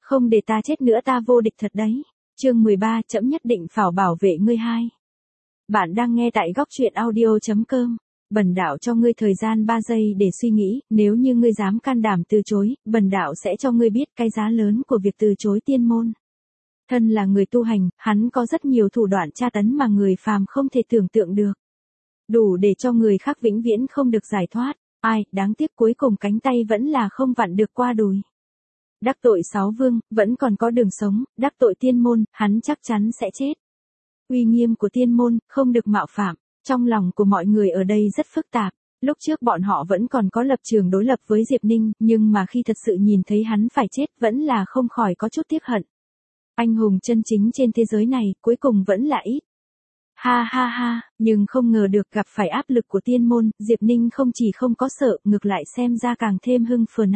Không để ta chết nữa ta vô địch thật đấy. Chương 13, trẫm nhất định phảo bảo vệ ngươi hai. Bạn đang nghe tại góc truyện audio.com. Bần đạo cho ngươi thời gian 3 giây để suy nghĩ, nếu như ngươi dám can đảm từ chối, bần đạo sẽ cho ngươi biết cái giá lớn của việc từ chối tiên môn. Thân là người tu hành, hắn có rất nhiều thủ đoạn tra tấn mà người phàm không thể tưởng tượng được. Đủ để cho người khác vĩnh viễn không được giải thoát. Ai, đáng tiếc cuối cùng cánh tay vẫn là không vặn được qua đùi. Đắc tội 6 vương, vẫn còn có đường sống, đắc tội tiên môn, hắn chắc chắn sẽ chết. Uy nghiêm của tiên môn, không được mạo phạm, trong lòng của mọi người ở đây rất phức tạp. Lúc trước bọn họ vẫn còn có lập trường đối lập với Diệp Ninh, nhưng mà khi thật sự nhìn thấy hắn phải chết vẫn là không khỏi có chút tiếc hận. Anh hùng chân chính trên thế giới này, cuối cùng vẫn là ít. Ha ha ha, nhưng không ngờ được gặp phải áp lực của tiên môn, Diệp Ninh không chỉ không có sợ, ngược lại xem ra càng thêm hưng phấn.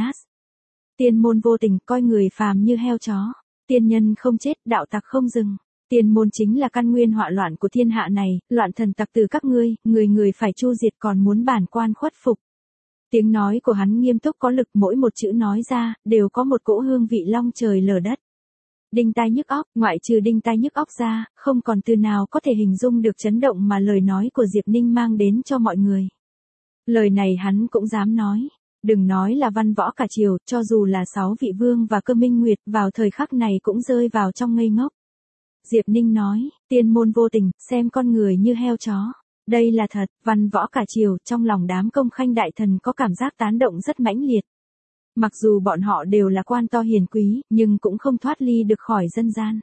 Tiên môn vô tình coi người phàm như heo chó, tiên nhân không chết, đạo tặc không dừng. Tiên môn chính là căn nguyên họa loạn của thiên hạ này, loạn thần tặc từ các ngươi, người phải chu diệt còn muốn bản quan khuất phục. Tiếng nói của hắn nghiêm túc có lực, mỗi một chữ nói ra, đều có một cỗ hương vị long trời lở đất. Đinh tai nhức óc, ngoại trừ đinh tai nhức óc ra, không còn từ nào có thể hình dung được chấn động mà lời nói của Diệp Ninh mang đến cho mọi người. Lời này hắn cũng dám nói. Đừng nói là văn võ cả triều, cho dù là 6 vị vương và Cơ Minh Nguyệt vào thời khắc này cũng rơi vào trong ngây ngốc. Diệp Ninh nói, tiên môn vô tình, xem con người như heo chó. Đây là thật, văn võ cả triều, trong lòng đám công khanh đại thần có cảm giác tán động rất mãnh liệt. Mặc dù bọn họ đều là quan to hiền quý, nhưng cũng không thoát ly được khỏi dân gian.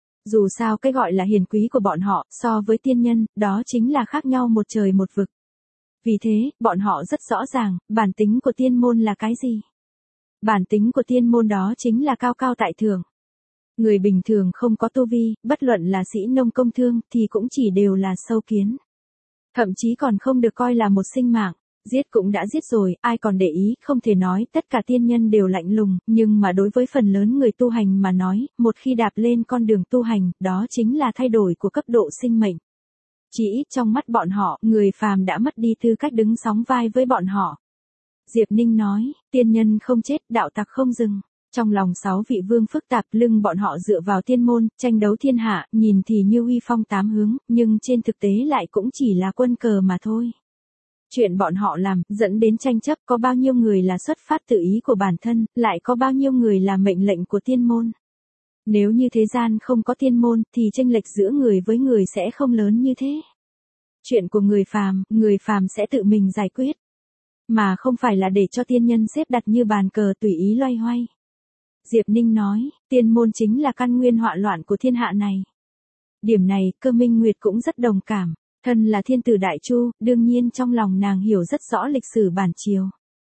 Dù sao cái gọi là hiền quý của bọn họ, so với tiên nhân, đó chính là khác nhau một trời một vực. Vì thế, bọn họ rất rõ ràng, bản tính của tiên môn là cái gì? Bản tính của tiên môn đó chính là cao cao tại thượng. Người bình thường không có tu vi, bất luận là sĩ nông công thương, thì cũng chỉ đều là sâu kiến. Thậm chí còn không được coi là một sinh mạng. Giết cũng đã giết rồi, ai còn để ý, không thể nói tất cả tiên nhân đều lạnh lùng, nhưng mà đối với phần lớn người tu hành mà nói, một khi đạp lên con đường tu hành, đó chính là thay đổi của cấp độ sinh mệnh. Chỉ ít trong mắt bọn họ, người phàm đã mất đi tư cách đứng sóng vai với bọn họ. Diệp Ninh nói, tiên nhân không chết, đạo tặc không dừng. Trong lòng 6 vị vương phức tạp, lưng bọn họ dựa vào tiên môn, tranh đấu thiên hạ, nhìn thì như uy phong 8 hướng, nhưng trên thực tế lại cũng chỉ là quân cờ mà thôi. Chuyện bọn họ làm, dẫn đến tranh chấp, có bao nhiêu người là xuất phát tự ý của bản thân, lại có bao nhiêu người là mệnh lệnh của tiên môn. Nếu như thế gian không có tiên môn, thì chênh lệch giữa người với người sẽ không lớn như thế. Chuyện của người phàm sẽ tự mình giải quyết. Mà không phải là để cho tiên nhân xếp đặt như bàn cờ tùy ý loay hoay. Diệp Ninh nói, tiên môn chính là căn nguyên họa loạn của thiên hạ này. Điểm này, Cơ Minh Nguyệt cũng rất đồng cảm. Thân là thiên tử Đại Chu, đương nhiên trong lòng nàng hiểu rất rõ lịch sử bản triều.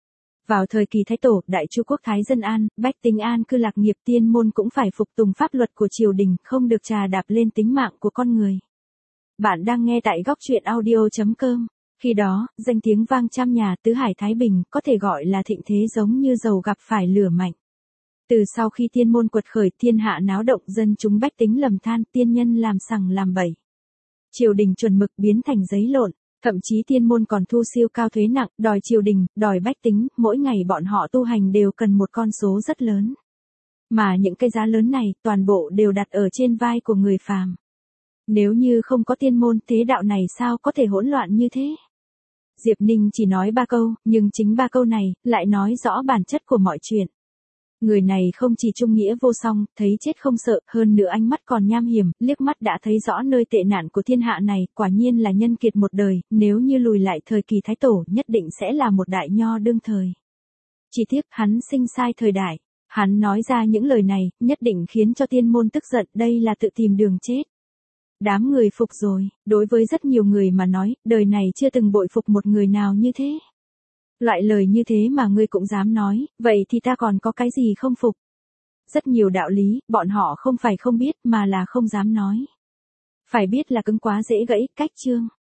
Vào thời kỳ Thái Tổ, Đại Chu quốc thái dân an, bách tính an cư lạc nghiệp, tiên môn cũng phải phục tùng pháp luật của triều đình, không được trà đạp lên tính mạng của con người. Bạn đang nghe tại góc truyện audio.com. Khi đó, danh tiếng vang trăm nhà, tứ hải Thái Bình, có thể gọi là thịnh thế giống như dầu gặp phải lửa mạnh. Từ sau khi tiên môn quật khởi, thiên hạ náo động, dân chúng bách tính lầm than, tiên nhân làm sằng làm bậy. Triều đình chuẩn mực biến thành giấy lộn, thậm chí tiên môn còn thu siêu cao thuế nặng, đòi triều đình, đòi bách tính, mỗi ngày bọn họ tu hành đều cần một con số rất lớn. Mà những cái giá lớn này, toàn bộ đều đặt ở trên vai của người phàm. Nếu như không có tiên môn, thế đạo này sao có thể hỗn loạn như thế? Diệp Ninh chỉ nói 3 câu, nhưng chính 3 câu này, lại nói rõ bản chất của mọi chuyện. Người này không chỉ trung nghĩa vô song, thấy chết không sợ, hơn nữa ánh mắt còn nham hiểm, liếc mắt đã thấy rõ nơi tệ nạn của thiên hạ này, quả nhiên là nhân kiệt một đời, nếu như lùi lại thời kỳ Thái Tổ, nhất định sẽ là một đại nho đương thời. Chỉ tiếc, hắn sinh sai thời đại. Hắn nói ra những lời này, nhất định khiến cho tiên môn tức giận, đây là tự tìm đường chết. Đám người phục rồi, đối với rất nhiều người mà nói, đời này chưa từng bội phục một người nào như thế. Loại lời như thế mà ngươi cũng dám nói, vậy thì ta còn có cái gì không phục? Rất nhiều đạo lý, bọn họ không phải không biết mà là không dám nói. Phải biết là cứng quá dễ gãy, cách chương.